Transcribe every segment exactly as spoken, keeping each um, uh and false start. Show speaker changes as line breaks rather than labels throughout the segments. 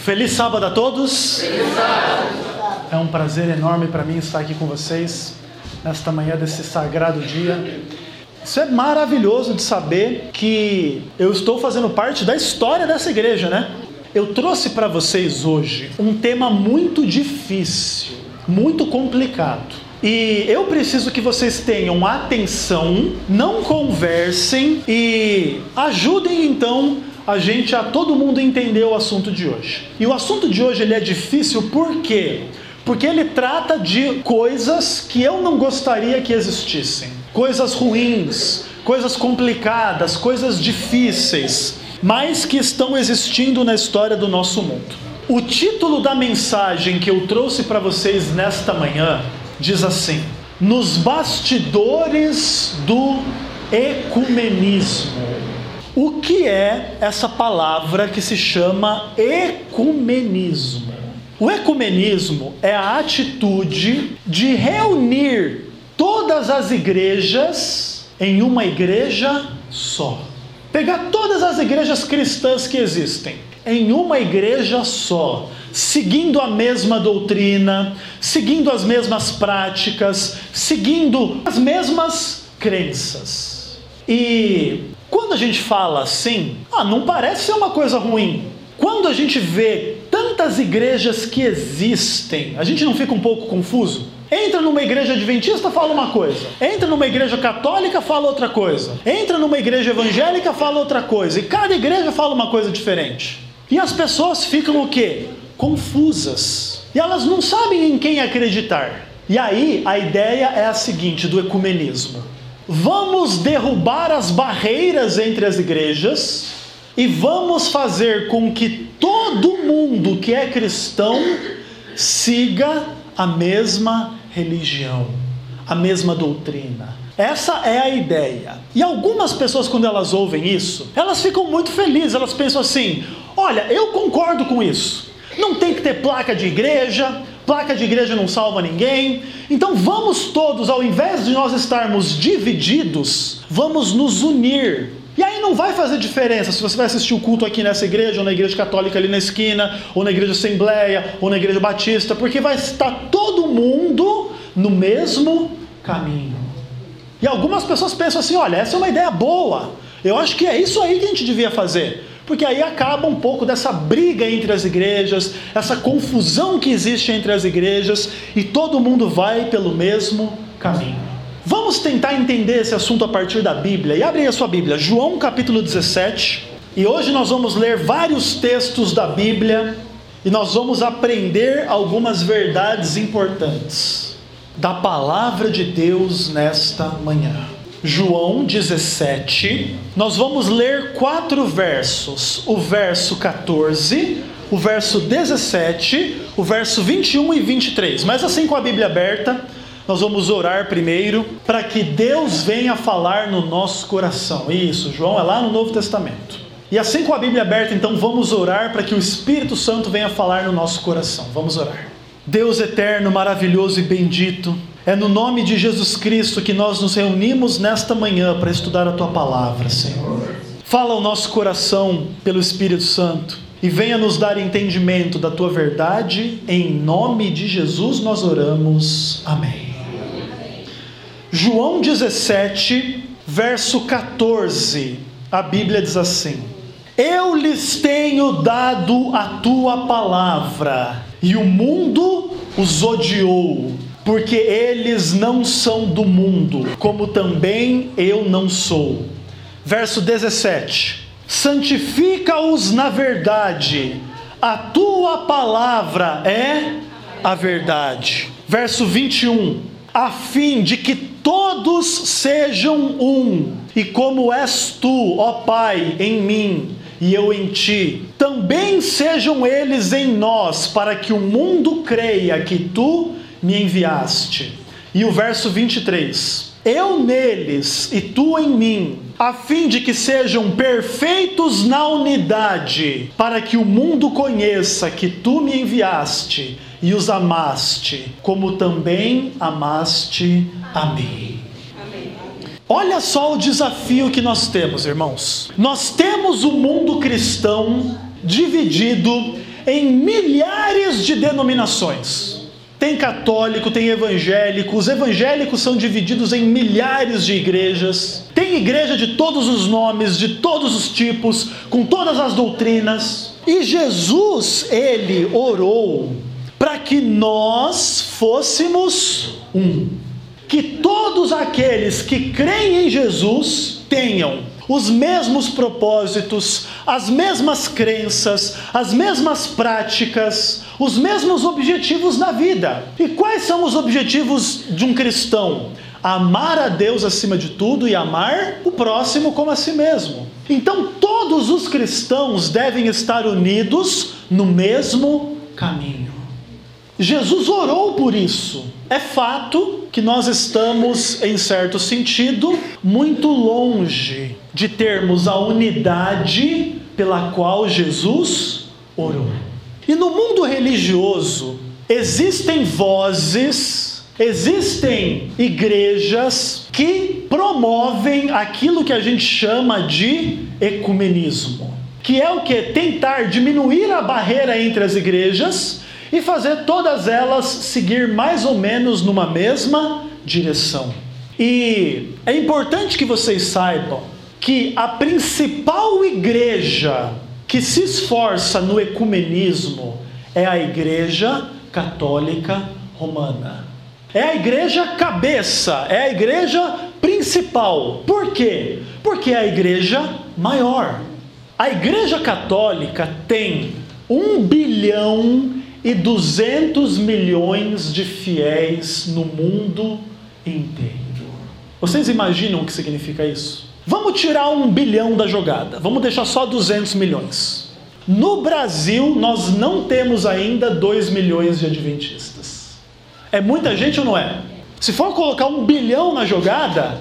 Feliz sábado a todos.
Feliz sábado.
É um prazer enorme para mim estar aqui com vocês nesta manhã desse sagrado dia. Isso é maravilhoso de saber que eu estou fazendo parte da história dessa igreja, né? Eu trouxe para vocês hoje um tema muito difícil, muito complicado. E eu preciso que vocês tenham atenção, não conversem e ajudem então a gente, a todo mundo entender o assunto de hoje. E o assunto de hoje ele é difícil por quê? Porque ele trata de coisas que eu não gostaria que existissem. Coisas ruins, coisas complicadas, coisas difíceis, mas que estão existindo na história do nosso mundo. O título da mensagem que eu trouxe para vocês nesta manhã diz assim: nos bastidores do ecumenismo. O que é essa palavra que se chama ecumenismo? O ecumenismo é a atitude de reunir todas as igrejas em uma igreja só. Pegar todas as igrejas cristãs que existem em uma igreja só, seguindo a mesma doutrina, seguindo as mesmas práticas, seguindo as mesmas crenças. E quando a gente fala assim, ah, não parece ser uma coisa ruim. Quando a gente vê tantas igrejas que existem, a gente não fica um pouco confuso? Entra numa igreja adventista, fala uma coisa. Entra numa igreja católica, fala outra coisa. Entra numa igreja evangélica, fala outra coisa. E cada igreja fala uma coisa diferente. E as pessoas ficam o quê? Confusas. E elas não sabem em quem acreditar. E aí a ideia é a seguinte do ecumenismo: vamos derrubar as barreiras entre as igrejas e vamos fazer com que todo mundo que é cristão siga a mesma religião, a mesma doutrina. Essa é a ideia. E algumas pessoas, quando elas ouvem isso, elas ficam muito felizes. Elas pensam assim: olha, eu concordo com isso. Não tem que ter placa de igreja. Placa de igreja não salva ninguém. Então vamos todos, ao invés de nós estarmos divididos, vamos nos unir. E aí não vai fazer diferença se você vai assistir o culto aqui nessa igreja, ou na igreja católica ali na esquina, ou na igreja Assembleia, ou na igreja Batista, porque vai estar todo mundo no mesmo caminho. E algumas pessoas pensam assim: olha, essa é uma ideia boa, eu acho que é isso aí que a gente devia fazer. Porque aí acaba um pouco dessa briga entre as igrejas, essa confusão que existe entre as igrejas, e todo mundo vai pelo mesmo caminho. Vamos tentar entender esse assunto a partir da Bíblia. E abre aí a sua Bíblia, João capítulo dezessete. E hoje nós vamos ler vários textos da Bíblia e nós vamos aprender algumas verdades importantes da palavra de Deus nesta manhã. João dezessete, nós vamos ler quatro versos: o verso catorze, o verso dezessete, o verso vinte e um e vinte e três. Mas assim, com a Bíblia aberta, nós vamos orar primeiro para que Deus venha falar no nosso coração. Isso, João é lá no Novo Testamento. E assim, com a Bíblia aberta, então vamos orar para que o Espírito Santo venha falar no nosso coração. Vamos orar. Deus eterno, maravilhoso e bendito, é no nome de Jesus Cristo que nós nos reunimos nesta manhã para estudar a Tua Palavra, Senhor. Fala ao nosso coração pelo Espírito Santo e venha nos dar entendimento da Tua verdade. Em nome de Jesus nós oramos. Amém. João dezessete, verso catorze, a Bíblia diz assim: eu lhes tenho dado a Tua Palavra e o mundo os odiou, porque eles não são do mundo, como também eu não sou. Verso dezessete: santifica-os na verdade, a Tua Palavra é a verdade. Verso vinte e um: a fim de que todos sejam um, e como és Tu, ó Pai, em mim e eu em Ti, também sejam eles em nós, para que o mundo creia que Tu me enviaste. E o verso vinte e três: eu neles e Tu em mim, a fim de que sejam perfeitos na unidade, para que o mundo conheça que Tu me enviaste e os amaste, como também amaste a mim. Olha só o desafio que nós temos, irmãos. Nós temos o mundo cristão dividido em milhares de denominações. Tem católico, tem evangélico, os evangélicos são divididos em milhares de igrejas. Tem igreja de todos os nomes, de todos os tipos, com todas as doutrinas. E Jesus, ele orou para que nós fôssemos um. Que todos aqueles que creem em Jesus tenham os mesmos propósitos, as mesmas crenças, as mesmas práticas, os mesmos objetivos na vida. E quais são os objetivos de um cristão? Amar a Deus acima de tudo e amar o próximo como a si mesmo. Então todos os cristãos devem estar unidos no mesmo caminho. Jesus orou por isso. É fato que nós estamos, em certo sentido, muito longe de termos a unidade pela qual Jesus orou. E no mundo religioso, existem vozes, existem igrejas que promovem aquilo que a gente chama de ecumenismo. Que é o que? Tentar diminuir a barreira entre as igrejas e fazer todas elas seguir mais ou menos numa mesma direção. E é importante que vocês saibam que a principal igreja que se esforça no ecumenismo é a Igreja Católica Romana. É a igreja cabeça, é a igreja principal. Por quê? Porque é a igreja maior. A Igreja Católica tem um bilhão e duzentos milhões de fiéis no mundo inteiro. Vocês imaginam o que significa isso? Vamos tirar um bilhão da jogada, vamos deixar só duzentos milhões. No Brasil, nós não temos ainda dois milhões de adventistas. É muita gente ou não é? Se for colocar um bilhão na jogada,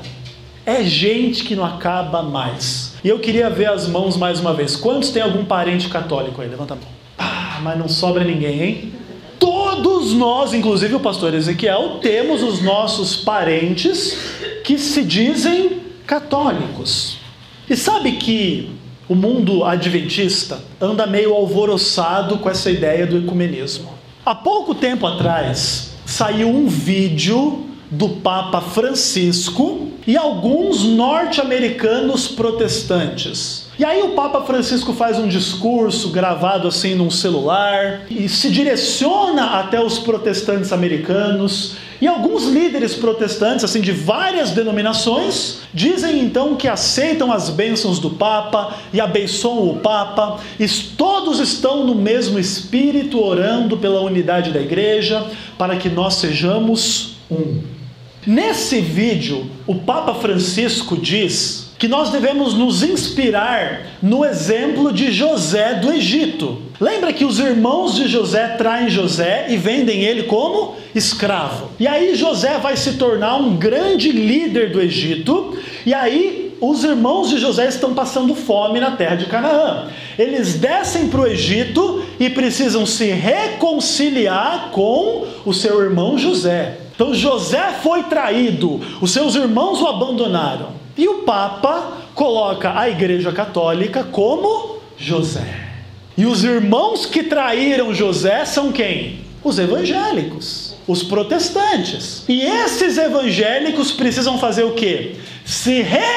é gente que não acaba mais. E eu queria ver as mãos mais uma vez. Quantos tem algum parente católico aí? Levanta a mão. Ah, mas não sobra ninguém, hein? Todos nós, inclusive o pastor Ezequiel, temos os nossos parentes que se dizem católicos. E sabe que o mundo adventista anda meio alvoroçado com essa ideia do ecumenismo. Há pouco tempo atrás, saiu um vídeo do Papa Francisco e alguns norte-americanos protestantes. E aí o Papa Francisco faz um discurso gravado assim num celular e se direciona até os protestantes americanos. E alguns líderes protestantes, assim, de várias denominações, dizem então que aceitam as bênçãos do Papa e abençoam o Papa. E todos estão no mesmo espírito, orando pela unidade da igreja, para que nós sejamos um. Nesse vídeo, o Papa Francisco diz que nós devemos nos inspirar no exemplo de José do Egito. Lembra que os irmãos de José traem José e vendem ele como escravo. E aí José vai se tornar um grande líder do Egito. E aí os irmãos de José estão passando fome na terra de Canaã. Eles descem para o Egito e precisam se reconciliar com o seu irmão José. Então José foi traído, os seus irmãos o abandonaram. E o Papa coloca a Igreja Católica como José. E os irmãos que traíram José são quem? Os evangélicos, os protestantes. E esses evangélicos precisam fazer o quê? Se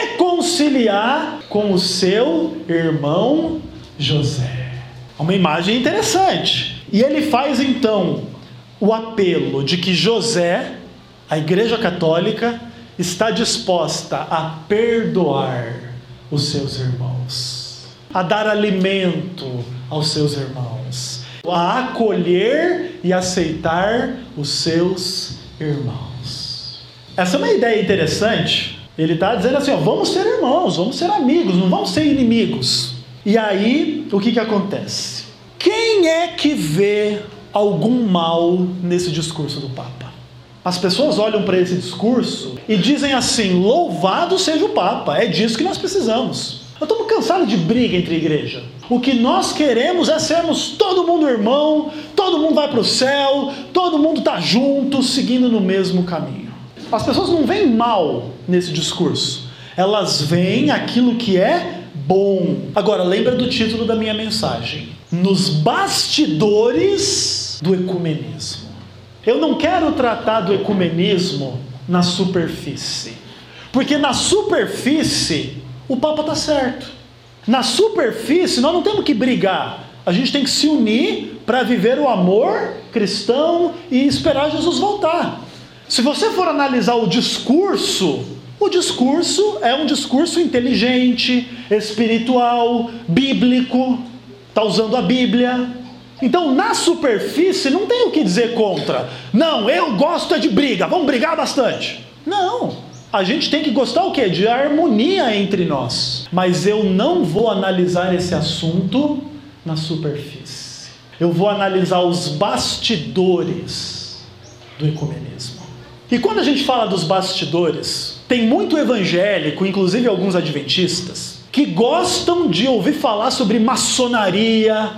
reconciliar com o seu irmão José. Uma imagem interessante. E ele faz então o apelo de que José, a Igreja Católica, está disposta a perdoar os seus irmãos, a dar alimento aos seus irmãos, a acolher e aceitar os seus irmãos. Essa é uma ideia interessante. Ele está dizendo assim, ó, vamos ser irmãos, vamos ser amigos, não vamos ser inimigos. E aí, o que que acontece? Quem é que vê algum mal nesse discurso do Papa? As pessoas olham para esse discurso e dizem assim, louvado seja o Papa, é disso que nós precisamos. Nós estamos cansados de briga entre igreja. O que nós queremos é sermos todo mundo irmão, todo mundo vai para o céu, todo mundo está junto, seguindo no mesmo caminho. As pessoas não veem mal nesse discurso, elas veem aquilo que é bom. Agora, lembra do título da minha mensagem. nos bastidores do ecumenismo. Eu não quero tratar do ecumenismo na superfície, porque na superfície o Papa está certo. Na superfície nós não temos que brigar, a gente tem que se unir para viver o amor cristão e esperar Jesus voltar. Se você for analisar o discurso, o discurso é um discurso inteligente, espiritual, bíblico, está usando a Bíblia. Então na superfície não tem o que dizer contra. Não, eu gosto é de briga, vamos brigar bastante. Não, a gente tem que gostar o quê? De harmonia entre nós. Mas eu não vou analisar esse assunto na superfície. Eu vou analisar os bastidores do ecumenismo. E quando a gente fala dos bastidores, tem muito evangélico, inclusive alguns adventistas, que gostam de ouvir falar sobre maçonaria,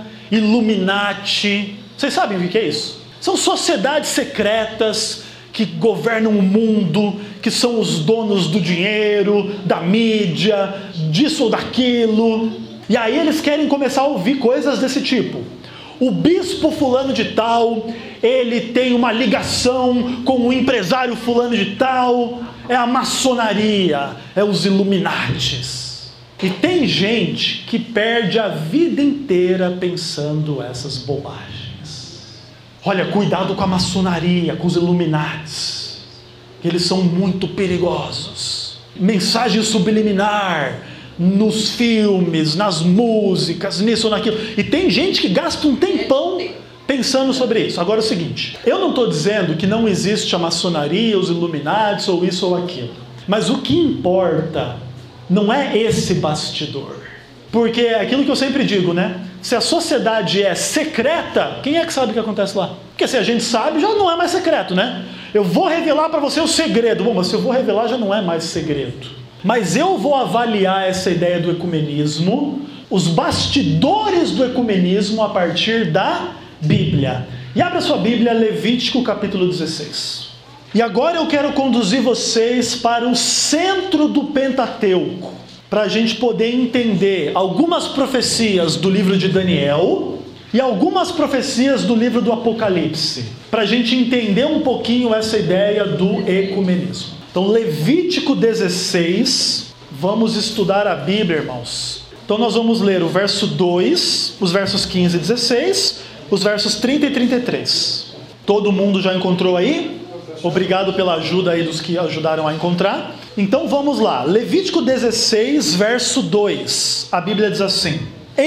Illuminati. Vocês sabem o que é isso? São sociedades secretas que governam o mundo, que são os donos do dinheiro, da mídia, disso ou daquilo. E aí eles querem começar a ouvir coisas desse tipo. O bispo fulano de tal, ele tem uma ligação com o empresário fulano de tal. É a maçonaria, é os Illuminatis. E tem gente que perde a vida inteira pensando essas bobagens. Olha, cuidado com a maçonaria, com os Illuminatis. Eles são muito perigosos. Mensagem subliminar nos filmes, nas músicas, nisso ou naquilo. E tem gente que gasta um tempão pensando sobre isso. Agora é o seguinte, eu não estou dizendo que não existe a maçonaria, os Illuminatis ou isso ou aquilo. Mas o que importa não é esse bastidor. Porque é aquilo que eu sempre digo, né? Se a sociedade é secreta, quem é que sabe o que acontece lá? Porque se a gente sabe, já não é mais secreto, né? Eu vou revelar para você o segredo. Bom, mas se eu vou revelar, já não é mais segredo. Mas eu vou avaliar essa ideia do ecumenismo, os bastidores do ecumenismo a partir da Bíblia. E abra sua Bíblia, Levítico capítulo dezesseis. E agora eu quero conduzir vocês para o centro do Pentateuco, para a gente poder entender algumas profecias do livro de Daniel e algumas profecias do livro do Apocalipse, para a gente entender um pouquinho essa ideia do ecumenismo. Então, Levítico dezesseis, vamos estudar a Bíblia, irmãos. Então nós vamos ler o verso dois, os versos quinze e dezesseis, os versos trinta e trinta e três. Todo mundo já encontrou aí? Obrigado pela ajuda aí dos que ajudaram a encontrar. Então vamos lá, Levítico dezesseis, verso dois. A Bíblia diz assim: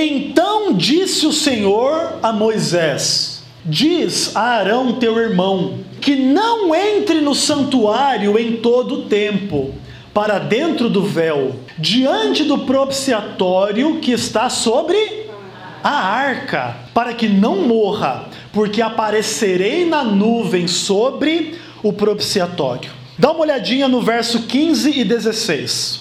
Então disse o Senhor a Moisés: Diz a Arão teu irmão, que não entre no santuário em todo o tempo, para dentro do véu, diante do propiciatório que está sobre a arca, para que não morra, porque aparecerei na nuvem sobre o propiciatório. Dá uma olhadinha no verso quinze e dezesseis.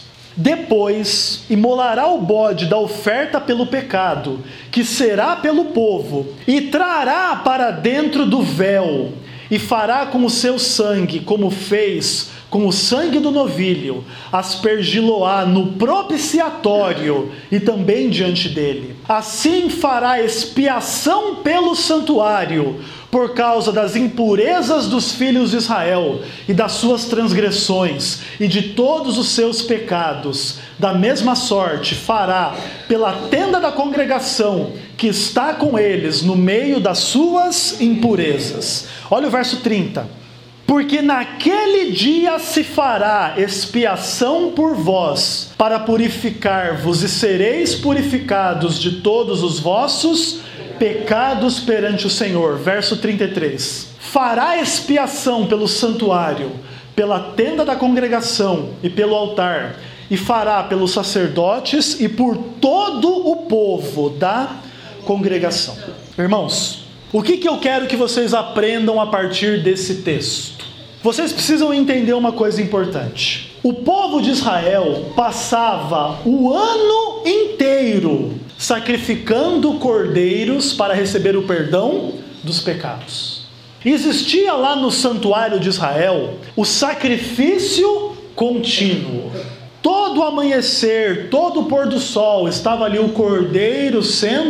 Depois imolará o bode da oferta pelo pecado, que será pelo povo, e trará para dentro do véu, e fará com o seu sangue, como fez com o sangue do novilho, aspergi-lo-á no propiciatório e também diante dele. Assim fará expiação pelo santuário, por causa das impurezas dos filhos de Israel e das suas transgressões e de todos os seus pecados. Da mesma sorte fará pela tenda da congregação que está com eles no meio das suas impurezas. Olha o verso trinta. Porque naquele dia se fará expiação por vós, para purificar-vos, e sereis purificados de todos os vossos pecados perante o Senhor. Verso trinta e três. Fará expiação pelo santuário, pela tenda da congregação e pelo altar, e fará pelos sacerdotes e por todo o povo da congregação. Irmãos, o que, que eu quero que vocês aprendam a partir desse texto? Vocês precisam entender uma coisa importante. O povo de Israel passava o ano inteiro sacrificando cordeiros para receber o perdão dos pecados. Existia lá no santuário de Israel o sacrifício contínuo. Todo amanhecer, todo pôr do sol, estava ali o cordeiro sendo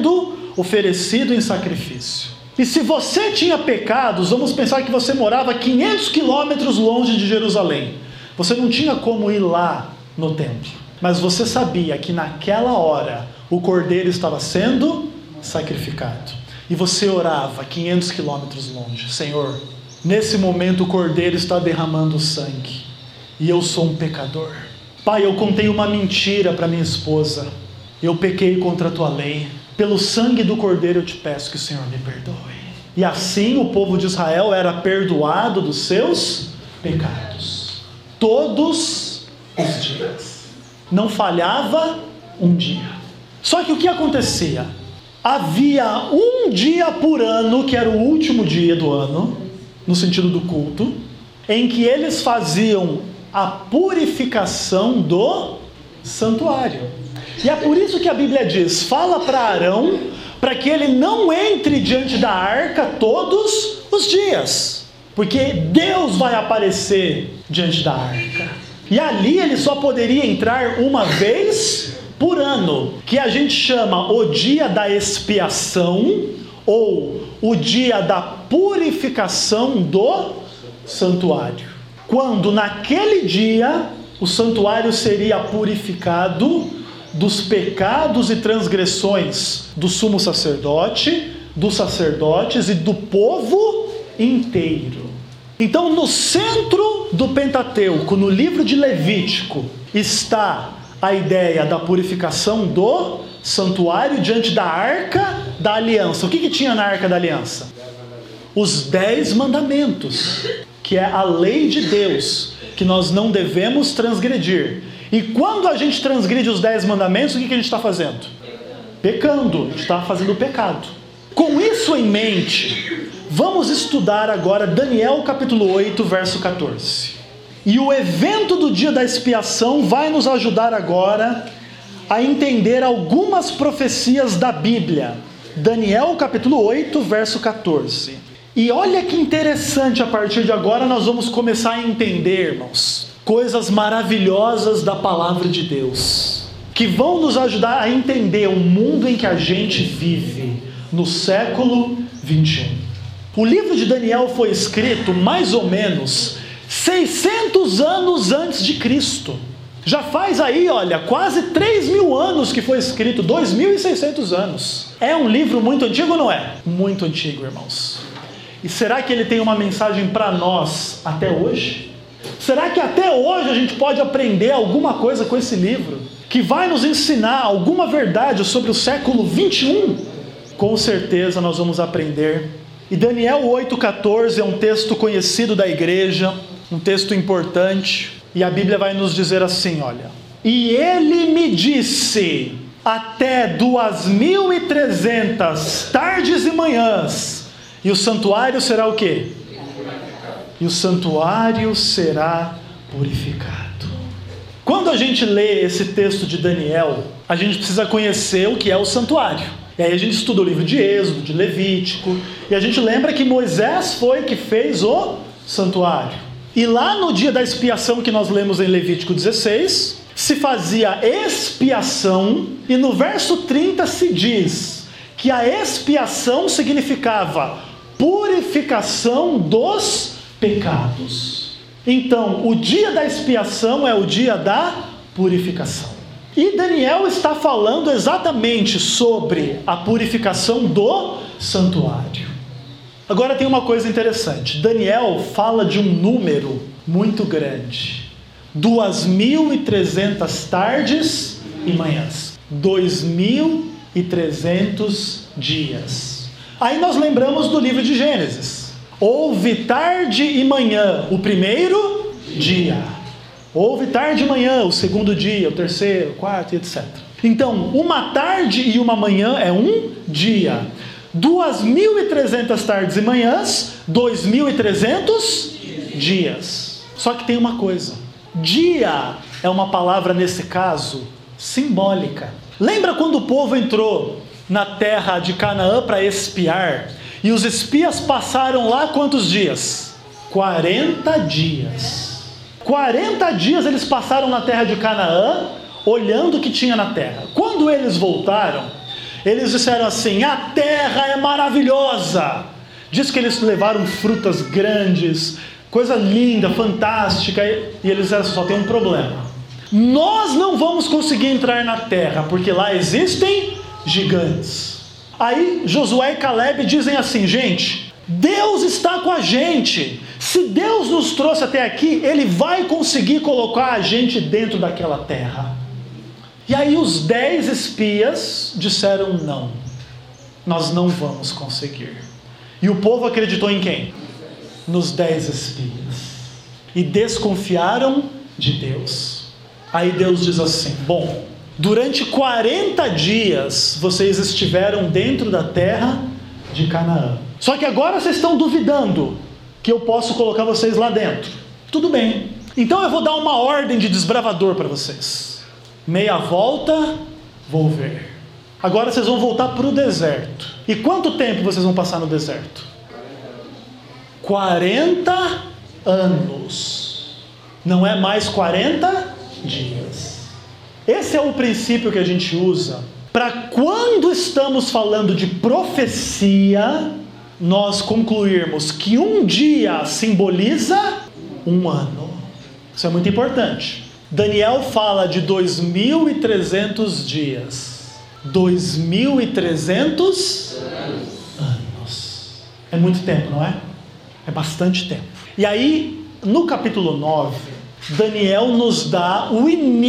oferecido em sacrifício. E se você tinha pecados, vamos pensar que você morava quinhentos quilômetros longe de Jerusalém. Você não tinha como ir lá no templo. Mas você sabia que naquela hora o cordeiro estava sendo sacrificado. E você orava quinhentos quilômetros longe. Senhor, nesse momento o cordeiro está derramando sangue. E eu sou um pecador. Pai, eu contei uma mentira para minha esposa. Eu pequei contra a tua lei. Pelo sangue do cordeiro eu te peço que o Senhor me perdoe. E assim o povo de Israel era perdoado dos seus pecados. Todos os dias. Não falhava um dia. Só que o que acontecia? Havia um dia por ano, que era o último dia do ano, no sentido do culto, em que eles faziam a purificação do santuário. E é por isso que a Bíblia diz, fala para Arão, para que ele não entre diante da arca todos os dias, porque Deus vai aparecer diante da arca. E ali ele só poderia entrar uma vez por ano, que a gente chama o dia da expiação, ou o dia da purificação do santuário. Quando naquele dia o santuário seria purificado dos pecados e transgressões do sumo sacerdote, dos sacerdotes e do povo inteiro. Então, no centro do Pentateuco, no livro de Levítico, está a ideia da purificação do santuário diante da arca da aliança. O que, que tinha na arca da aliança? Os dez mandamentos, que é a lei de Deus, que nós não devemos transgredir. E quando a gente transgride os dez mandamentos, o que, que a gente está fazendo? Pecando, a gente está fazendo pecado. Com isso em mente, vamos estudar agora Daniel capítulo oito, verso catorze. E o evento do dia da expiação vai nos ajudar agora a entender algumas profecias da Bíblia. Daniel capítulo oito, verso catorze. E olha que interessante, a partir de agora nós vamos começar a entender, irmãos, coisas maravilhosas da palavra de Deus, que vão nos ajudar a entender o mundo em que a gente vive, no século vinte e um. O livro de Daniel foi escrito mais ou menos seiscentos anos antes de Cristo. Já faz aí, olha, quase três mil anos que foi escrito, dois mil e seiscentos anos. É um livro muito antigo ou não é? Muito antigo, irmãos. E será que ele tem uma mensagem para nós até hoje? Será que até hoje a gente pode aprender alguma coisa com esse livro? Que vai nos ensinar alguma verdade sobre o século vinte e um? Com certeza nós vamos aprender. E Daniel oito, catorze é um texto conhecido da igreja, um texto importante. E a Bíblia vai nos dizer assim, olha. E ele me disse, até duas mil e trezentas tardes e manhãs, e o santuário será o quê? E o santuário será purificado. Quando a gente lê esse texto de Daniel, a gente precisa conhecer o que é o santuário. E aí a gente estuda o livro de Êxodo, de Levítico, e a gente lembra que Moisés foi que fez o santuário. E lá no dia da expiação que nós lemos em Levítico dezesseis, se fazia expiação, e no verso trinta se diz que a expiação significava purificação dos pecados. Então, o dia da expiação é o dia da purificação. E Daniel está falando exatamente sobre a purificação do santuário. Agora tem uma coisa interessante. Daniel fala de um número muito grande. duas mil e trezentas tardes e manhãs. dois mil e trezentos dias. Aí nós lembramos do livro de Gênesis. Houve tarde e manhã, o primeiro dia. Houve tarde e manhã, o segundo dia, o terceiro, o quarto, etcétera. Então, uma tarde e uma manhã é um dia. duas mil e trezentas tardes e manhãs, dois mil e trezentos dias. Só que tem uma coisa. Dia é uma palavra, nesse caso, simbólica. Lembra quando o povo entrou na terra de Canaã para espiar? E os espias passaram lá quantos dias? quarenta dias. quarenta dias eles passaram na terra de Canaã, olhando o que tinha na terra. Quando eles voltaram, Eles disseram assim: a terra é maravilhosa. Diz que eles levaram frutas grandes, coisa linda, fantástica, e eles disseram: só tem um problema. Nós não vamos conseguir entrar na terra, porque lá existem gigantes. Aí Josué e Caleb dizem assim: gente, Deus está com a gente. Se Deus nos trouxe até aqui, Ele vai conseguir colocar a gente dentro daquela terra. E aí os dez espias disseram: não, nós não vamos conseguir. E o povo acreditou em quem? Nos dez espias. E desconfiaram de Deus. Aí Deus diz assim: bom, durante quarenta dias vocês estiveram dentro da terra de Canaã. Só que agora vocês estão duvidando que eu posso colocar vocês lá dentro. Tudo bem. Então eu vou dar uma ordem de desbravador para vocês. Meia volta, vou ver. Agora vocês vão voltar para o deserto. E quanto tempo vocês vão passar no deserto? quarenta anos. Não é mais quarenta dias. Esse é o princípio que a gente usa para quando estamos falando de profecia, nós concluirmos que um dia simboliza um ano. Isso é muito importante. Daniel fala de dois mil e trezentos dias. dois mil e trezentos anos. É muito tempo, não é? É bastante tempo. E aí, no capítulo nove, Daniel nos dá o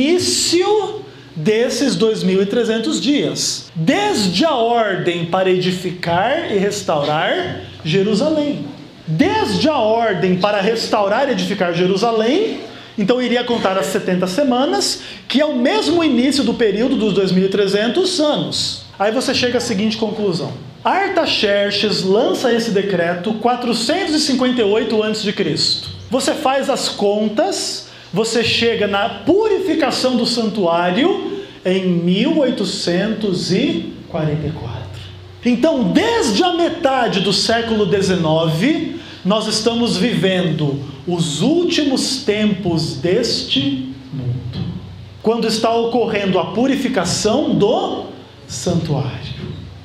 início desses dois mil e trezentos dias. Desde a ordem para edificar e restaurar Jerusalém. Desde a ordem para restaurar e edificar Jerusalém, então iria contar as setenta semanas, que é o mesmo início do período dos dois mil e trezentos anos. Aí você chega à seguinte conclusão: Artaxerxes lança esse decreto quatrocentos e cinquenta e oito antes de Cristo. Você faz as contas, você chega na purificação do santuário em mil oitocentos e quarenta e quatro. Então, desde a metade do século dezenove, nós estamos vivendo os últimos tempos deste mundo, quando está ocorrendo a purificação do santuário.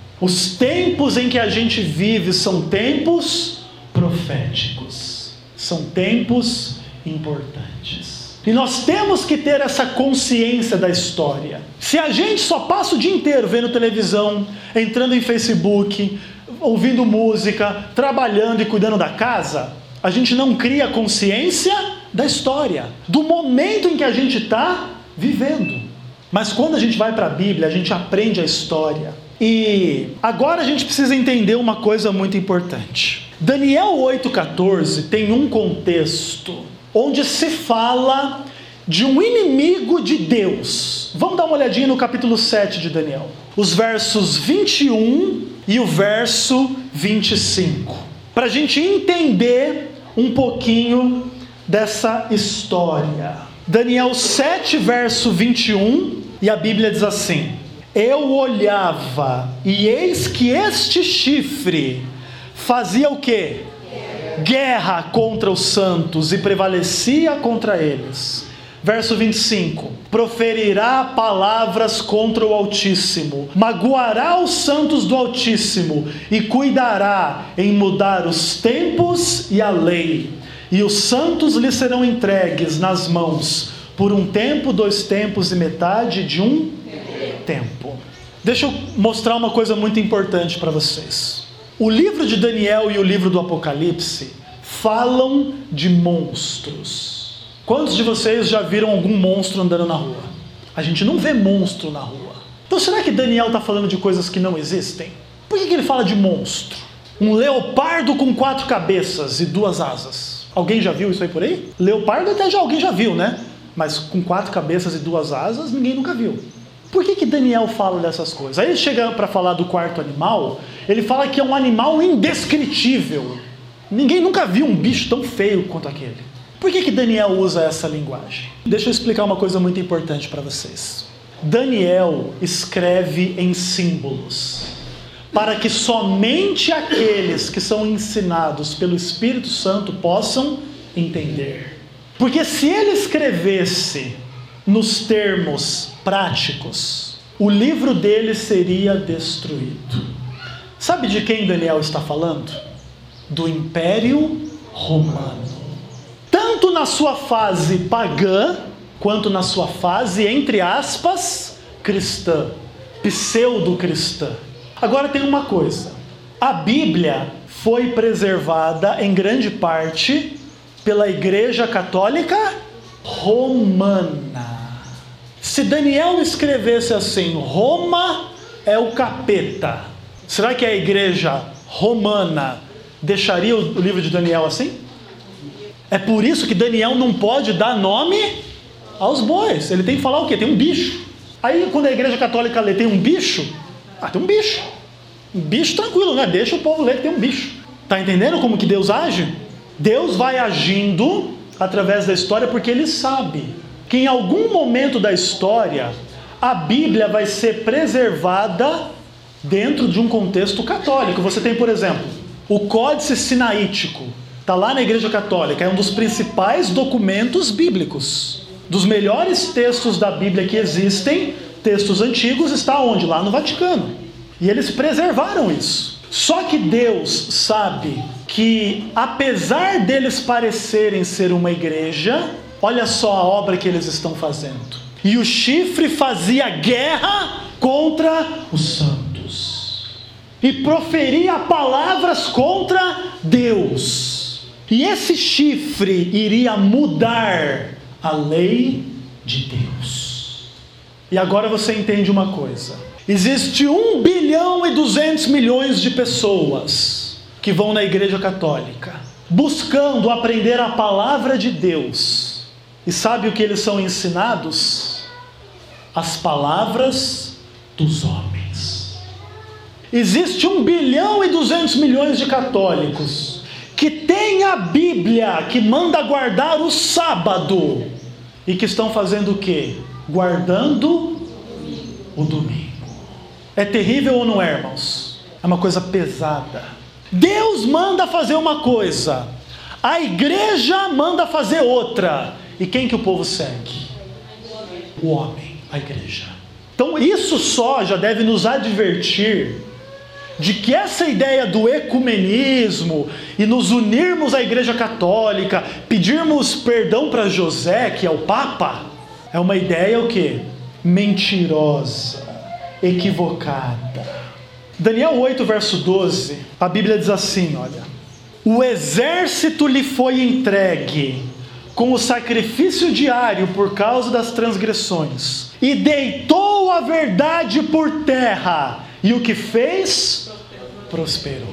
Os tempos em que a gente vive são tempos proféticos, são tempos importantes. E nós temos que ter essa consciência da história. Se a gente só passa o dia inteiro vendo televisão, entrando em Facebook, ouvindo música, trabalhando e cuidando da casa, a gente não cria consciência da história, do momento em que a gente está vivendo. Mas quando a gente vai para a Bíblia, a gente aprende a história. E agora a gente precisa entender uma coisa muito importante. Daniel oito, quatorze tem um contexto onde se fala de um inimigo de Deus. Vamos dar uma olhadinha no capítulo sete de Daniel. Os versos vinte e um e o verso vinte e cinco. Para a gente entender um pouquinho dessa história. Daniel sete, verso vinte e um, e a Bíblia diz assim: eu olhava, e eis que este chifre fazia o quê? Guerra contra os santos e prevalecia contra eles. Verso vinte e cinco: proferirá palavras contra o Altíssimo, magoará os santos do Altíssimo e cuidará em mudar os tempos e a lei. E os santos lhe serão entregues nas mãos por um tempo, dois tempos e metade de um tempo. Deixa eu mostrar uma coisa muito importante para vocês. O livro de Daniel e o livro do Apocalipse falam de monstros. Quantos de vocês já viram algum monstro andando na rua? A gente não vê monstro na rua. Então será que Daniel está falando de coisas que não existem? Por que que ele fala de monstro? Um leopardo com quatro cabeças e duas asas. Alguém já viu isso aí por aí? Leopardo até já alguém já viu, né? Mas com quatro cabeças e duas asas, ninguém nunca viu. Por que que Daniel fala dessas coisas? Aí ele chega para falar do quarto animal, ele fala que é um animal indescritível. Ninguém nunca viu um bicho tão feio quanto aquele. Por que que Daniel usa essa linguagem? Deixa eu explicar uma coisa muito importante para vocês. Daniel escreve em símbolos, para que somente aqueles que são ensinados pelo Espírito Santo possam entender. Porque se ele escrevesse nos termos práticos, o livro dele seria destruído. Sabe de quem Daniel está falando? Do Império Romano. Tanto na sua fase pagã, quanto na sua fase, entre aspas, cristã, pseudo-cristã. Agora tem uma coisa, a Bíblia foi preservada em grande parte pela Igreja Católica Romana. Se Daniel escrevesse assim, Roma é o capeta, será que a Igreja Romana deixaria o livro de Daniel assim? É por isso que Daniel não pode dar nome aos bois. Ele tem que falar o quê? Tem um bicho. Aí quando a Igreja Católica lê tem um bicho, ah, tem um bicho. Um bicho tranquilo, né? Deixa o povo ler que tem um bicho. Tá entendendo como que Deus age? Deus vai agindo através da história porque Ele sabe que em algum momento da história a Bíblia vai ser preservada dentro de um contexto católico. Você tem, por exemplo, o Códice Sinaítico. Está lá na Igreja Católica. É um dos principais documentos bíblicos. Dos melhores textos da Bíblia que existem, textos antigos, está onde? Lá no Vaticano. E eles preservaram isso. Só que Deus sabe que, apesar deles parecerem ser uma igreja, olha só a obra que eles estão fazendo. E o chifre fazia guerra contra os santos. E proferia palavras contra Deus. E esse chifre iria mudar a lei de Deus. E agora você entende uma coisa. Existe um bilhão e duzentos milhões de pessoas que vão na Igreja Católica, buscando aprender a palavra de Deus. E sabe o que eles são ensinados? As palavras dos homens. Existe um bilhão e duzentos milhões de católicos que têm a Bíblia, que manda guardar o sábado, e que estão fazendo o quê? Guardando o domingo. É terrível ou não é, irmãos? É uma coisa pesada. Deus manda fazer uma coisa, a igreja manda fazer outra. E quem que o povo segue? O homem, a igreja. Então isso só já deve nos advertir de que essa ideia do ecumenismo e nos unirmos à Igreja Católica, pedirmos perdão para José, que é o Papa, é uma ideia o quê? Mentirosa, equivocada. Daniel oito, verso doze, a Bíblia diz assim, olha: o exército lhe foi entregue com o sacrifício diário por causa das transgressões, e deitou a verdade por terra, e o que fez? Prosperou.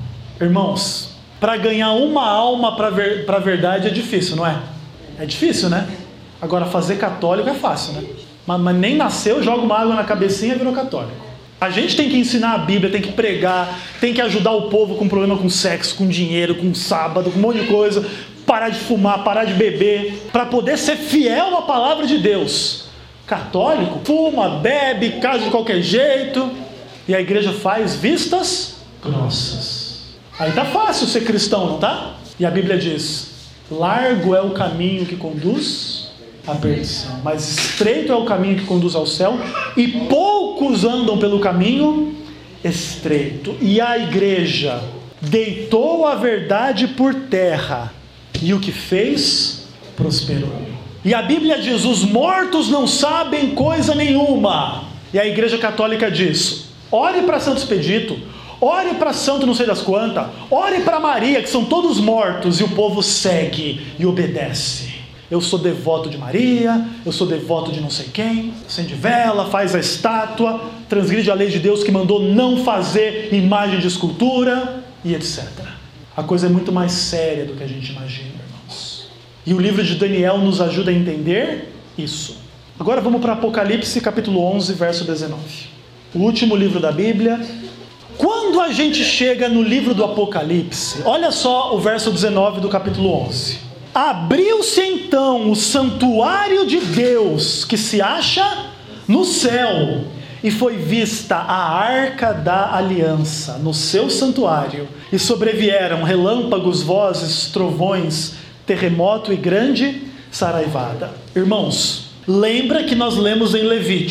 Irmãos, para ganhar uma alma para ver, a verdade é difícil, não é? É difícil, né? Agora fazer católico é fácil, né? Mas, mas nem nasceu, joga uma água na cabecinha e virou católico. A gente tem que ensinar a Bíblia, tem que pregar, tem que ajudar o povo com problema com sexo, com dinheiro, com sábado, com um monte de coisa, parar de fumar, parar de beber, para poder ser fiel à palavra de Deus. Católico, fuma, bebe, casa de qualquer jeito, e a igreja faz vistas grossas. Aí tá fácil ser cristão, não tá? E a Bíblia diz: largo é o caminho que conduz à perdição, mas estreito é o caminho que conduz ao céu, e poucos andam pelo caminho estreito. E a igreja deitou a verdade por terra, e o que fez? Prosperou. E a Bíblia diz: os mortos não sabem coisa nenhuma. E a Igreja Católica diz: ore para Santo Expedito, ore para Santo não sei das quantas, ore para Maria, que são todos mortos, e o povo segue e obedece. Eu sou devoto de Maria, eu sou devoto de não sei quem, acende vela, faz a estátua, transgride a lei de Deus que mandou não fazer imagem de escultura, e etcétera. A coisa é muito mais séria do que a gente imagina, irmãos. E o livro de Daniel nos ajuda a entender isso. Agora vamos para Apocalipse capítulo onze, verso dezenove. O último livro da Bíblia. Quando a gente chega no livro do Apocalipse, olha só o verso dezenove do capítulo onze. Abriu-se então o santuário de Deus, que se acha no céu, e foi vista a arca da aliança no seu santuário, e sobrevieram relâmpagos, vozes, trovões, terremoto e grande saraivada. Irmãos, lembra que nós lemos em Levítico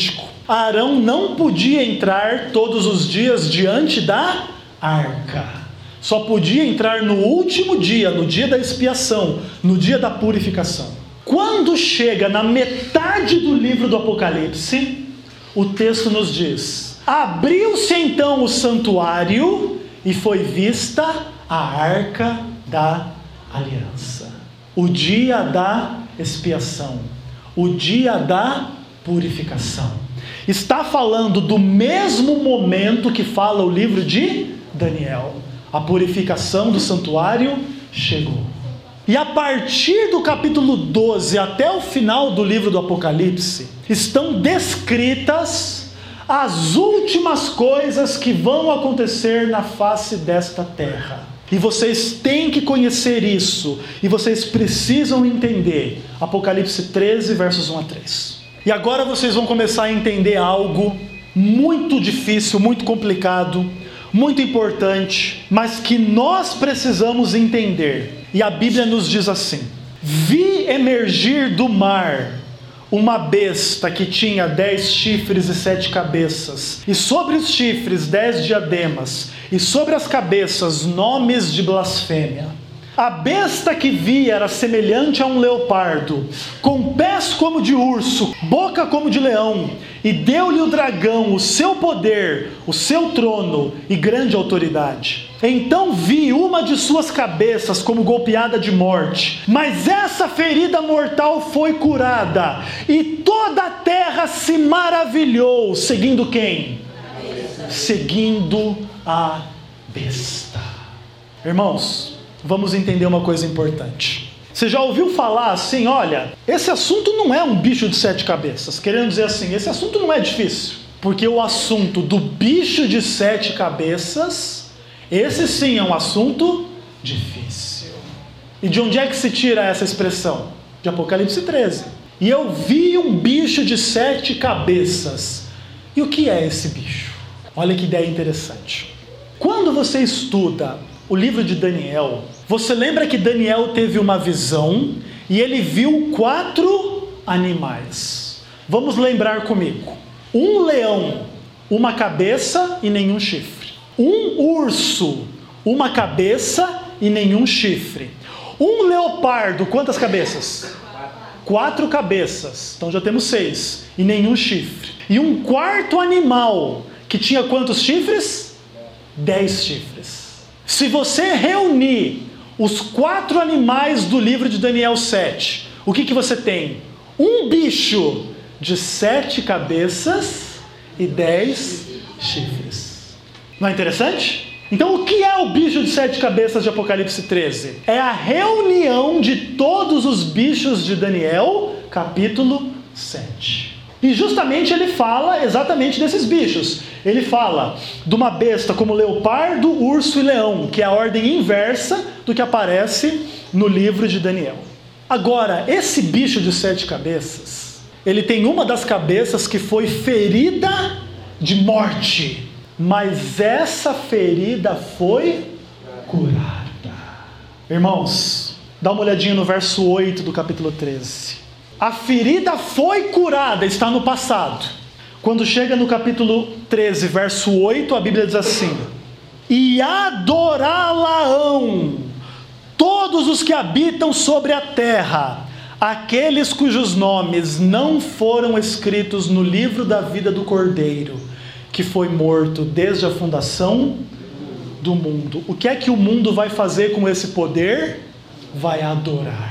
Arão não podia entrar todos os dias diante da arca. Só podia entrar no último dia, no dia da expiação, no dia da purificação. Quando chega na metade do livro do Apocalipse, o texto nos diz: abriu-se então o santuário e foi vista a arca da aliança. O dia da expiação, o dia da purificação. Está falando do mesmo momento que fala o livro de Daniel. A purificação do santuário chegou. E a partir do capítulo doze até o final do livro do Apocalipse, estão descritas as últimas coisas que vão acontecer na face desta terra. E vocês têm que conhecer isso, e vocês precisam entender. Apocalipse treze, versos um a três. E agora vocês vão começar a entender algo muito difícil, muito complicado, muito importante, mas que nós precisamos entender. E a Bíblia nos diz assim: vi emergir do mar uma besta que tinha dez chifres e sete cabeças, e sobre os chifres dez diademas, e sobre as cabeças nomes de blasfêmia. A besta que vi era semelhante a um leopardo, com pés como de urso, boca como de leão, e deu-lhe o dragão o seu poder, o seu trono e grande autoridade. Então vi uma de suas cabeças como golpeada de morte, mas essa ferida mortal foi curada, e toda a terra se maravilhou, seguindo quem? Seguindo a besta. Irmãos, vamos entender uma coisa importante. Você já ouviu falar assim, olha, esse assunto não é um bicho de sete cabeças. Querendo dizer assim, esse assunto não é difícil. Porque o assunto do bicho de sete cabeças, esse sim é um assunto difícil. E de onde é que se tira essa expressão? De Apocalipse treze. E eu vi um bicho de sete cabeças. E o que é esse bicho? Olha que ideia interessante. Quando você estuda o livro de Daniel, você lembra que Daniel teve uma visão e ele viu quatro animais. Vamos lembrar comigo. Um leão, uma cabeça e nenhum chifre. Um urso, uma cabeça e nenhum chifre. Um leopardo, quantas cabeças? Quatro cabeças, então já temos seis, e nenhum chifre. E um quarto animal, que tinha quantos chifres? Dez chifres. Se você reunir os quatro animais do livro de Daniel sete, o que, que você tem? Um bicho de sete cabeças e dez chifres. Não é interessante? Então o que é o bicho de sete cabeças de Apocalipse treze? É a reunião de todos os bichos de Daniel, capítulo sete. E justamente ele fala exatamente desses bichos. Ele fala de uma besta como leopardo, urso e leão, que é a ordem inversa do que aparece no livro de Daniel. Agora, esse bicho de sete cabeças, ele tem uma das cabeças que foi ferida de morte, mas essa ferida foi curada. Irmãos, dá uma olhadinha no verso oito do capítulo treze. A ferida foi curada, está no passado. Quando chega no capítulo treze, verso oito, a Bíblia diz assim: e adorá-la-ão todos os que habitam sobre a terra, aqueles cujos nomes não foram escritos no livro da vida do Cordeiro, que foi morto desde a fundação do mundo. O que é que o mundo vai fazer com esse poder? Vai adorar.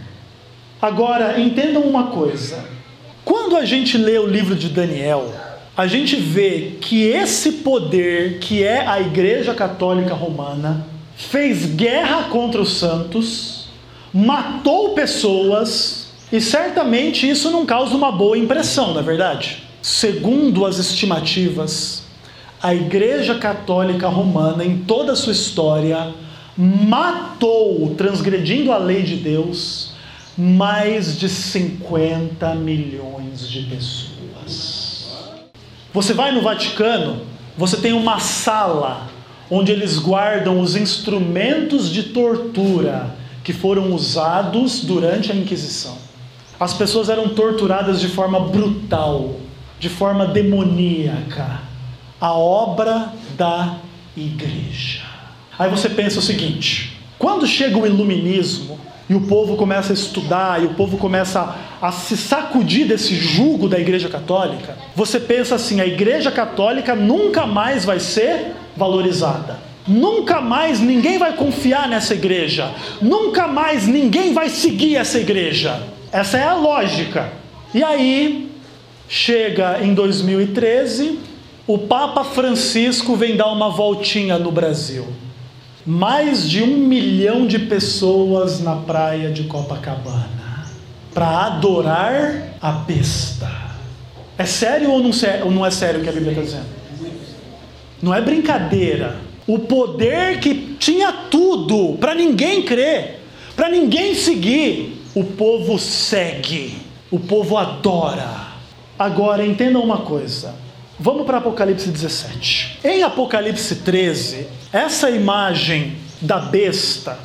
Agora, entendam uma coisa. Quando a gente lê o livro de Daniel, a gente vê que esse poder, que é a Igreja Católica Romana, fez guerra contra os santos, matou pessoas, e certamente isso não causa uma boa impressão, não é verdade? Segundo as estimativas, a Igreja Católica Romana, em toda a sua história, matou, transgredindo a lei de Deus, mais de cinquenta milhões de pessoas. Você vai no Vaticano, você tem uma sala onde eles guardam os instrumentos de tortura que foram usados durante a Inquisição. As pessoas eram torturadas de forma brutal, de forma demoníaca a obra da igreja. Aí você pensa o seguinte: quando chega o iluminismo e o povo começa a estudar, e o povo começa a, a se sacudir desse jugo da igreja católica, você pensa assim: a igreja católica nunca mais vai ser valorizada, nunca mais ninguém vai confiar nessa igreja, nunca mais ninguém vai seguir essa igreja. Essa é a lógica. E aí, chega em dois mil e treze, o Papa Francisco vem dar uma voltinha no Brasil. Mais de um milhão de pessoas na praia de Copacabana para adorar a besta. É sério ou não, ou não é sério o que a Bíblia está dizendo? Não é brincadeira. O poder que tinha tudo para ninguém crer, para ninguém seguir, o povo segue, o povo adora. Agora entendam uma coisa. Vamos para Apocalipse dezessete. Em Apocalipse treze, essa imagem da besta,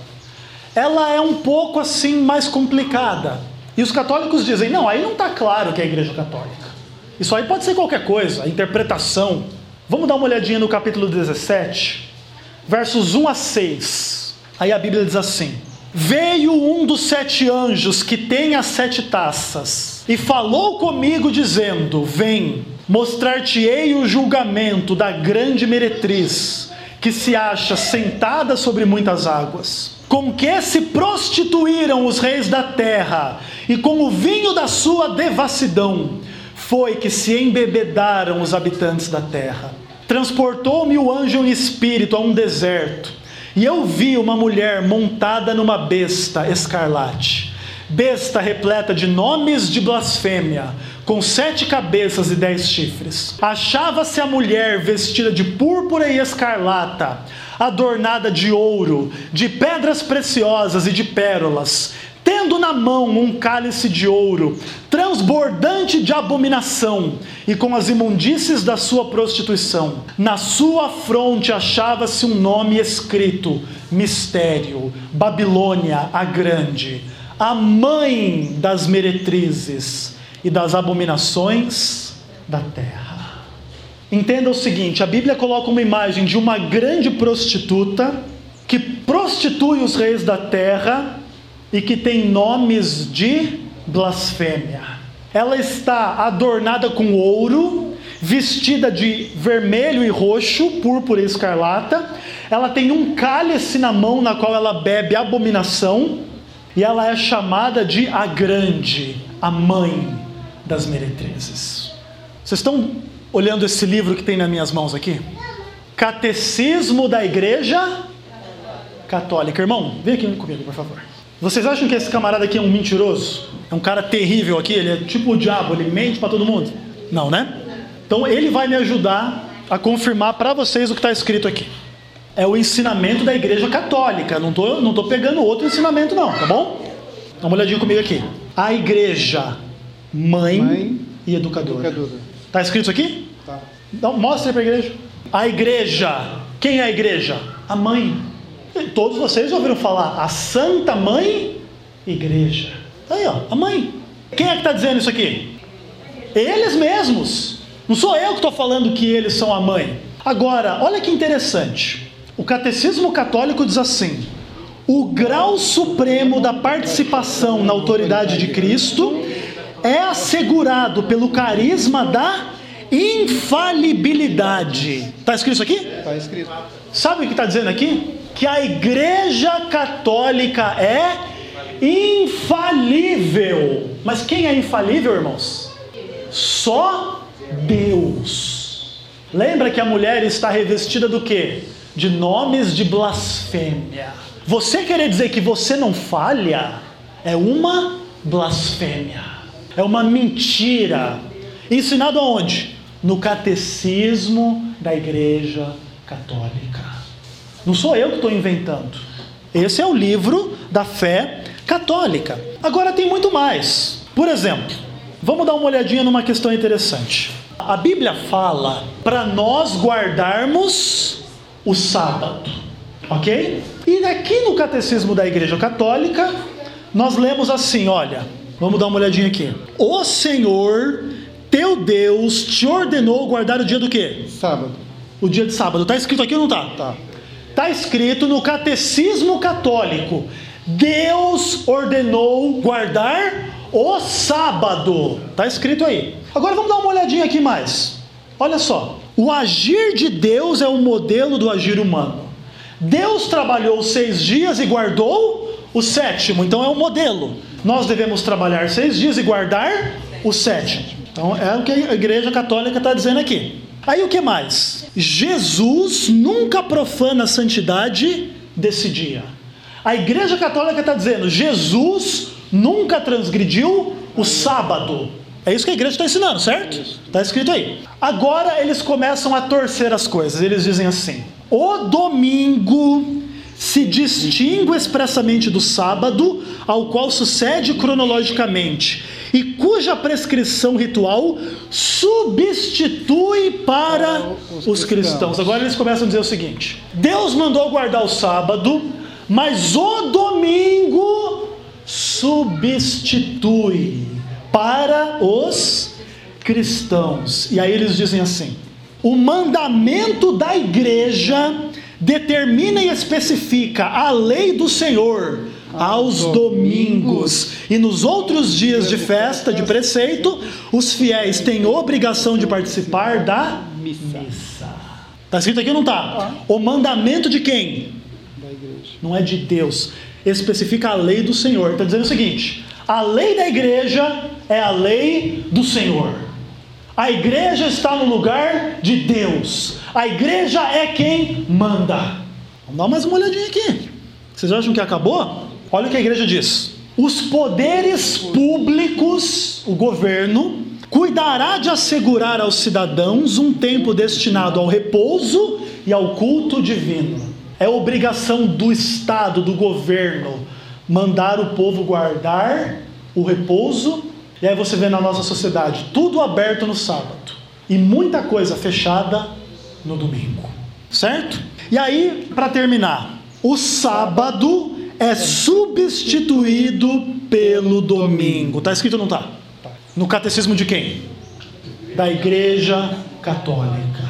ela é um pouco assim mais complicada. E os católicos dizem: não, aí não está claro que é a igreja católica. Isso aí pode ser qualquer coisa, interpretação. Vamos dar uma olhadinha no capítulo dezessete, versos um a seis. Aí a Bíblia diz assim: veio um dos sete anjos que tem as sete taças e falou comigo dizendo: vem, mostrar-te-ei o julgamento da grande meretriz, que se acha sentada sobre muitas águas, com que se prostituíram os reis da terra, e com o vinho da sua devassidão foi que se embebedaram os habitantes da terra. Transportou-me o anjo em espírito a um deserto, e eu vi uma mulher montada numa besta escarlate, besta repleta de nomes de blasfêmia, com sete cabeças e dez chifres. Achava-se a mulher vestida de púrpura e escarlata, adornada de ouro, de pedras preciosas e de pérolas, tendo na mão um cálice de ouro, transbordante de abominação, e com as imundícies da sua prostituição. Na sua fronte achava-se um nome escrito: Mistério, Babilônia a Grande, a mãe das meretrizes e das abominações da terra. Entenda o seguinte: a Bíblia coloca uma imagem de uma grande prostituta que prostitui os reis da terra e que tem nomes de blasfêmia. Ela está adornada com ouro, vestida de vermelho e roxo, púrpura e escarlata. Ela tem um cálice na mão na qual ela bebe abominação, e ela é chamada de a Grande, a mãe das meretrizes. Vocês estão olhando esse livro que tem nas minhas mãos aqui? Catecismo da Igreja Católica. Irmão, vem aqui comigo, por favor. Vocês acham que esse camarada aqui é um mentiroso? É um cara terrível aqui? Ele é tipo o diabo, ele mente para todo mundo? Não, né? Então ele vai me ajudar a confirmar para vocês o que está escrito aqui. É o ensinamento da Igreja Católica. Não tô, não tô pegando outro ensinamento não, tá bom? Dá uma olhadinha comigo aqui. A Igreja Mãe, Mãe e Educadora. Educadora. Tá escrito isso aqui? Tá. Então, mostra aí para a igreja. A igreja. Quem é a igreja? A mãe. E todos vocês ouviram falar a Santa Mãe Igreja. Aí, ó, a mãe. Quem é que está dizendo isso aqui? Eles mesmos. Não sou eu que estou falando que eles são a mãe. Agora, olha que interessante. O Catecismo Católico diz assim: o grau supremo da participação na autoridade de Cristo é assegurado pelo carisma da infalibilidade. Está escrito isso aqui?
Está escrito.
Sabe o que está dizendo aqui? Que a Igreja Católica é infalível. Mas quem é infalível, irmãos? Só Deus. Lembra que a mulher está revestida do quê? De nomes de blasfêmia. Você querer dizer que você não falha é uma blasfêmia, é uma mentira. Ensinado aonde? No Catecismo da Igreja Católica. Não sou eu que estou inventando. Esse é o livro da fé católica. Agora tem muito mais. Por exemplo, vamos dar uma olhadinha numa questão interessante. A Bíblia fala para nós guardarmos o sábado, ok? E aqui no Catecismo da Igreja Católica, nós lemos assim, olha, vamos dar uma olhadinha aqui. O Senhor teu Deus te ordenou guardar o dia do quê?
Sábado.
O dia de sábado. Está escrito aqui ou não está?
Tá.
Está escrito no Catecismo Católico. Deus ordenou guardar o sábado. Está escrito aí. Agora vamos dar uma olhadinha aqui mais. Olha só. O agir de Deus é o modelo do agir humano. Deus trabalhou seis dias e guardou o sétimo. Então é o modelo. Nós devemos trabalhar seis dias e guardar o sétimo. Então é o que a Igreja Católica está dizendo aqui. Aí o que mais? Jesus nunca profana a santidade desse dia. A Igreja Católica está dizendo, Jesus nunca transgrediu o sábado. É isso que a igreja está ensinando, certo? Está escrito aí. Agora eles começam a torcer as coisas. Eles dizem assim: o domingo se distingue expressamente do sábado, ao qual sucede cronologicamente, e cuja prescrição ritual substitui para os, os cristãos. cristãos. Agora eles começam a dizer o seguinte: Deus mandou guardar o sábado, mas o domingo substitui para os cristãos. E aí eles dizem assim: o mandamento da igreja determina e especifica a lei do Senhor aos domingos, e nos outros dias de festa, de preceito, os fiéis têm obrigação de participar da missa. Está escrito aqui ou não está? O mandamento de quem?
Da igreja.
Não é de Deus. Especifica a lei do Senhor. Está dizendo o seguinte: a lei da igreja é a lei do Senhor. A igreja está no lugar de Deus. A igreja é quem manda. Vamos dar mais uma olhadinha aqui. Vocês acham que acabou? Olha o que a igreja diz: os poderes públicos, o governo, cuidará de assegurar aos cidadãos um tempo destinado ao repouso e ao culto divino. É obrigação do Estado, do governo, mandar o povo guardar o repouso. E aí você vê na nossa sociedade tudo aberto no sábado e muita coisa fechada no domingo, certo? E aí, para terminar, o sábado é substituído pelo domingo. Está escrito ou não está? No catecismo de quem? Da Igreja Católica.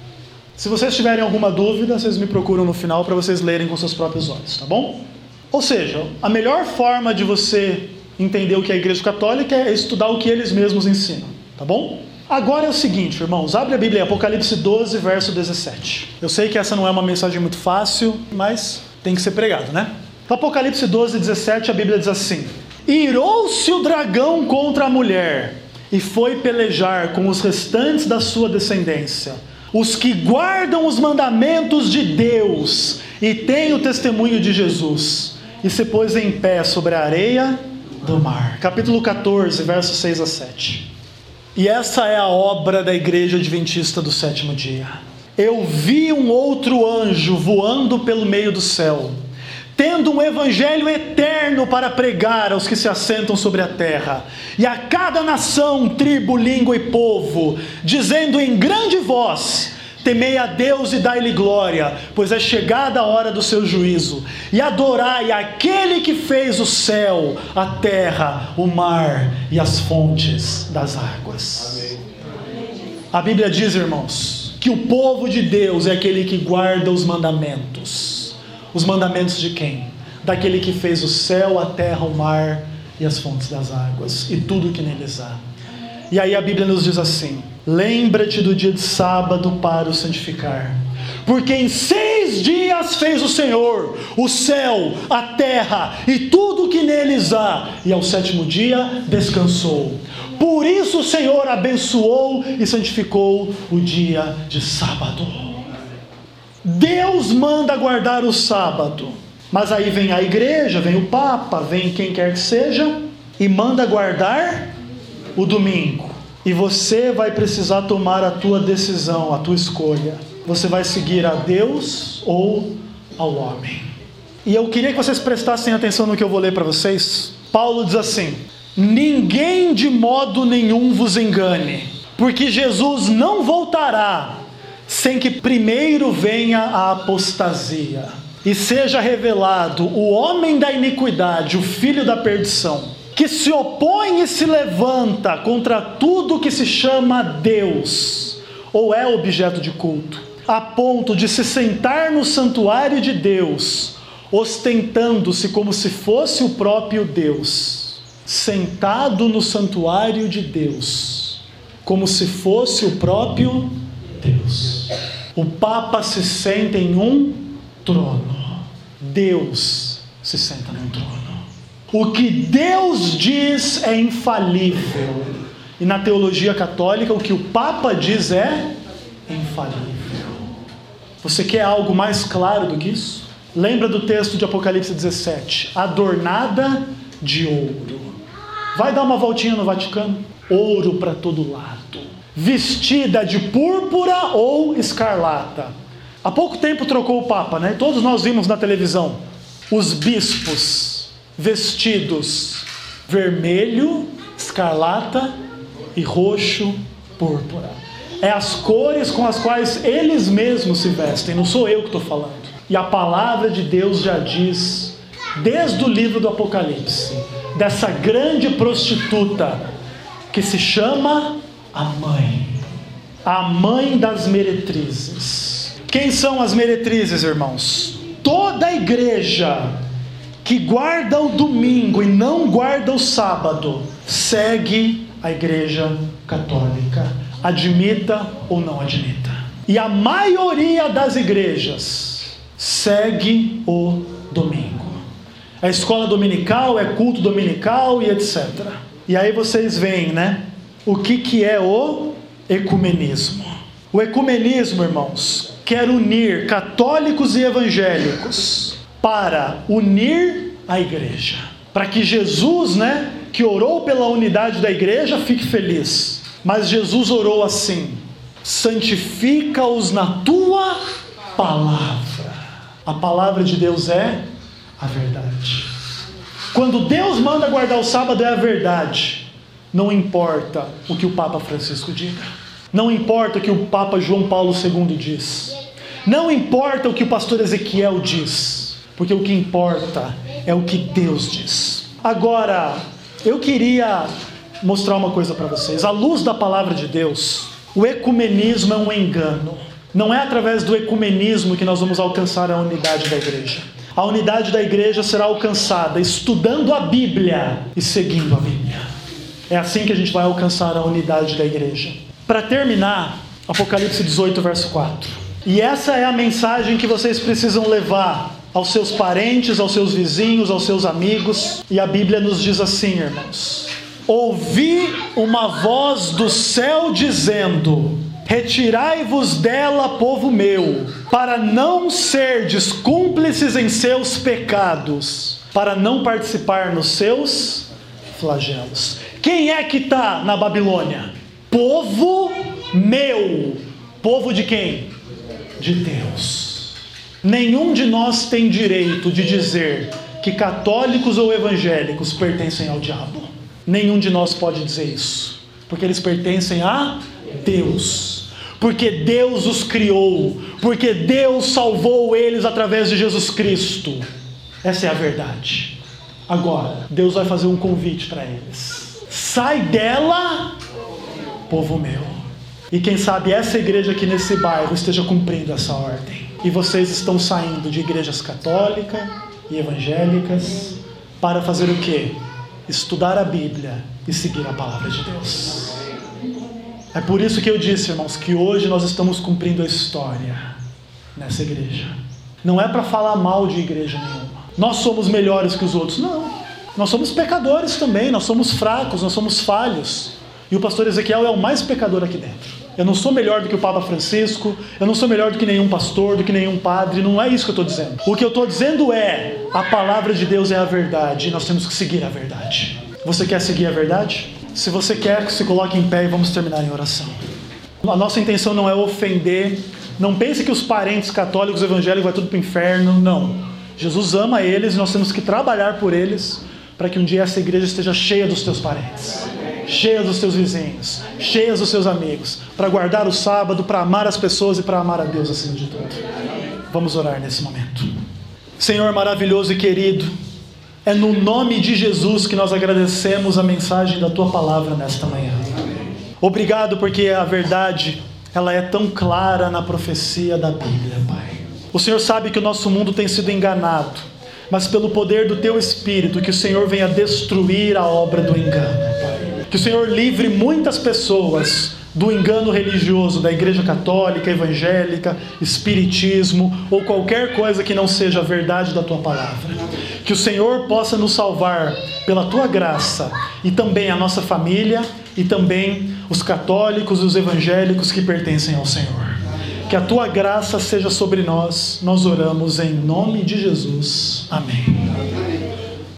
Se vocês tiverem alguma dúvida, vocês me procuram no final para vocês lerem com seus próprios olhos, tá bom? Ou seja, a melhor forma de você entender o que é a Igreja Católica é estudar o que eles mesmos ensinam, tá bom? Agora é o seguinte, irmãos, abre a Bíblia, Apocalipse doze, verso dezessete. Eu sei que essa não é uma mensagem muito fácil, mas tem que ser pregado, né? Apocalipse doze, dezessete, a Bíblia diz assim: irou-se o dragão contra a mulher e foi pelejar com os restantes da sua descendência, os que guardam os mandamentos de Deus e têm o testemunho de Jesus, e se pôs em pé sobre a areia do mar. Capítulo catorze, versos seis a sete. E essa é a obra da Igreja Adventista do sétimo dia. Eu vi um outro anjo voando pelo meio do céu, tendo um evangelho eterno para pregar aos que se assentam sobre a terra, e a cada nação, tribo, língua e povo, dizendo em grande voz: temei a Deus e dai-lhe glória, pois é chegada a hora do seu juízo, e adorai aquele que fez o céu, a terra, o mar e as fontes das águas. Amém. A Bíblia diz, irmãos, que o povo de Deus é aquele que guarda os mandamentos. Os mandamentos de quem? Daquele que fez o céu, a terra, o mar e as fontes das águas, e tudo que neles há. E aí a Bíblia nos diz assim: lembra-te do dia de sábado para o santificar, porque em seis dias fez o Senhor o céu, a terra e tudo que neles há, e ao sétimo dia descansou. Por isso o Senhor abençoou e santificou o dia de sábado. Deus manda guardar o sábado, mas aí vem a igreja, vem o Papa, vem quem quer que seja, e manda guardar o domingo. E você vai precisar tomar a tua decisão, a tua escolha. Você vai seguir a Deus ou ao homem? E eu queria que vocês prestassem atenção no que eu vou ler para vocês. Paulo diz assim: ninguém de modo nenhum vos engane, porque Jesus não voltará sem que primeiro venha a apostasia, e seja revelado o homem da iniquidade, o filho da perdição, que se opõe e se levanta contra tudo que se chama Deus, ou é objeto de culto, a ponto de se sentar no santuário de Deus, ostentando-se como se fosse o próprio Deus, sentado no santuário de Deus, como se fosse o próprio Deus. O Papa se senta em um trono, Deus se senta num trono. O que Deus diz é infalível, e na teologia católica o que o Papa diz é infalível. Você quer algo mais claro do que isso? Lembra do texto de Apocalipse dezessete, adornada de ouro. Vai dar uma voltinha no Vaticano? Ouro para todo lado, vestida de púrpura ou escarlata. Há pouco tempo trocou o Papa, né? Todos nós vimos na televisão os bispos vestidos vermelho, escarlata e roxo, púrpura. É as cores com as quais eles mesmos se vestem, não sou eu que estou falando. E a palavra de Deus já diz, desde o livro do Apocalipse, dessa grande prostituta que se chama a mãe, a mãe das meretrizes. Quem são as meretrizes, irmãos? Toda a igreja que guarda o domingo e não guarda o sábado segue a igreja católica, admita ou não admita. E a maioria das igrejas segue o domingo. É escola dominical, é culto dominical e etcétera. E aí vocês veem, né? O que, que é o ecumenismo? O ecumenismo, irmãos, quer unir católicos e evangélicos para unir a igreja. Para que Jesus, né, que orou pela unidade da igreja, fique feliz. Mas Jesus orou assim: santifica-os na tua palavra. A palavra de Deus é a verdade. Quando Deus manda guardar o sábado, é a verdade. Não importa o que o Papa Francisco diga. Não importa o que o Papa João Paulo segundo diz. Não importa o que o pastor Ezequiel diz. Porque o que importa é o que Deus diz. Agora, eu queria mostrar uma coisa para vocês. À luz da palavra de Deus, o ecumenismo é um engano. Não é através do ecumenismo que nós vamos alcançar a unidade da igreja. A unidade da igreja será alcançada estudando a Bíblia e seguindo a Bíblia. É assim que a gente vai alcançar a unidade da igreja. Para terminar, Apocalipse dezoito, verso quatro. E essa é a mensagem que vocês precisam levar aos seus parentes, aos seus vizinhos, aos seus amigos. E a Bíblia nos diz assim, irmãos: ouvi uma voz do céu dizendo: retirai-vos dela, povo meu, para não serdes cúmplices em seus pecados, para não participar nos seus flagelos. Quem é que está na Babilônia? Povo meu. Povo de quem? De Deus. Nenhum de nós tem direito de dizer que católicos ou evangélicos pertencem ao diabo. Nenhum de nós pode dizer isso, porque eles pertencem a Deus, porque Deus os criou, porque Deus salvou eles através de Jesus Cristo. Essa é a verdade. Agora, Deus vai fazer um convite para eles: sai dela, povo meu. E quem sabe essa igreja aqui nesse bairro esteja cumprindo essa ordem. E vocês estão saindo de igrejas católicas e evangélicas para fazer o quê? Estudar a Bíblia e seguir a palavra de Deus. É por isso que eu disse, irmãos, que hoje nós estamos cumprindo a história nessa igreja. Não é para falar mal de igreja nenhuma. Nós somos melhores que os outros. Não. Nós somos pecadores também, nós somos fracos, nós somos falhos. E o pastor Ezequiel é o mais pecador aqui dentro. Eu não sou melhor do que o Papa Francisco, eu não sou melhor do que nenhum pastor, do que nenhum padre, não é isso que eu estou dizendo. O que eu estou dizendo é, a palavra de Deus é a verdade, e nós temos que seguir a verdade. Você quer seguir a verdade? Se você quer, se coloque em pé e vamos terminar em oração. A nossa intenção não é ofender, não pense que os parentes católicos evangélicos vai tudo para o inferno, não. Jesus ama eles e nós temos que trabalhar por eles, para que um dia essa igreja esteja cheia dos teus parentes, cheia dos teus vizinhos, cheia dos seus amigos, para guardar o sábado, para amar as pessoas e para amar a Deus acima de tudo. Vamos orar nesse momento. Senhor maravilhoso e querido, É no nome de Jesus que nós agradecemos a mensagem da Tua palavra nesta manhã. Obrigado porque a verdade, ela é tão clara na profecia da Bíblia, Pai. O Senhor sabe que o nosso mundo tem sido enganado, mas pelo poder do Teu Espírito, que o Senhor venha destruir a obra do engano, Pai. Que o Senhor livre muitas pessoas do engano religioso da Igreja Católica, Evangélica, Espiritismo ou qualquer coisa que não seja a verdade da Tua palavra. Que o Senhor possa nos salvar pela Tua graça e também a nossa família e também os católicos e os evangélicos que pertencem ao Senhor. Que a Tua graça seja sobre nós. Nós oramos em nome de Jesus. Amém.